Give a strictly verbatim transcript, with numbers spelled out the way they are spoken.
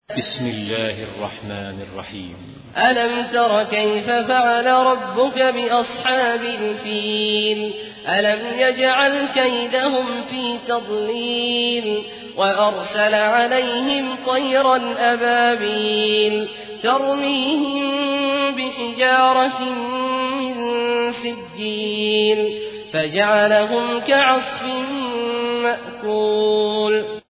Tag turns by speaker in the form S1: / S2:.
S1: بسم الله الرحمن الرحيم.
S2: ألم تر كيف فعل ربك بأصحاب الفيل ألم يجعل كيدهم في تضليل وأرسل عليهم طيرا أبابيل ترميهم بحجارة من سجيل فجعلهم كعصف مأكول.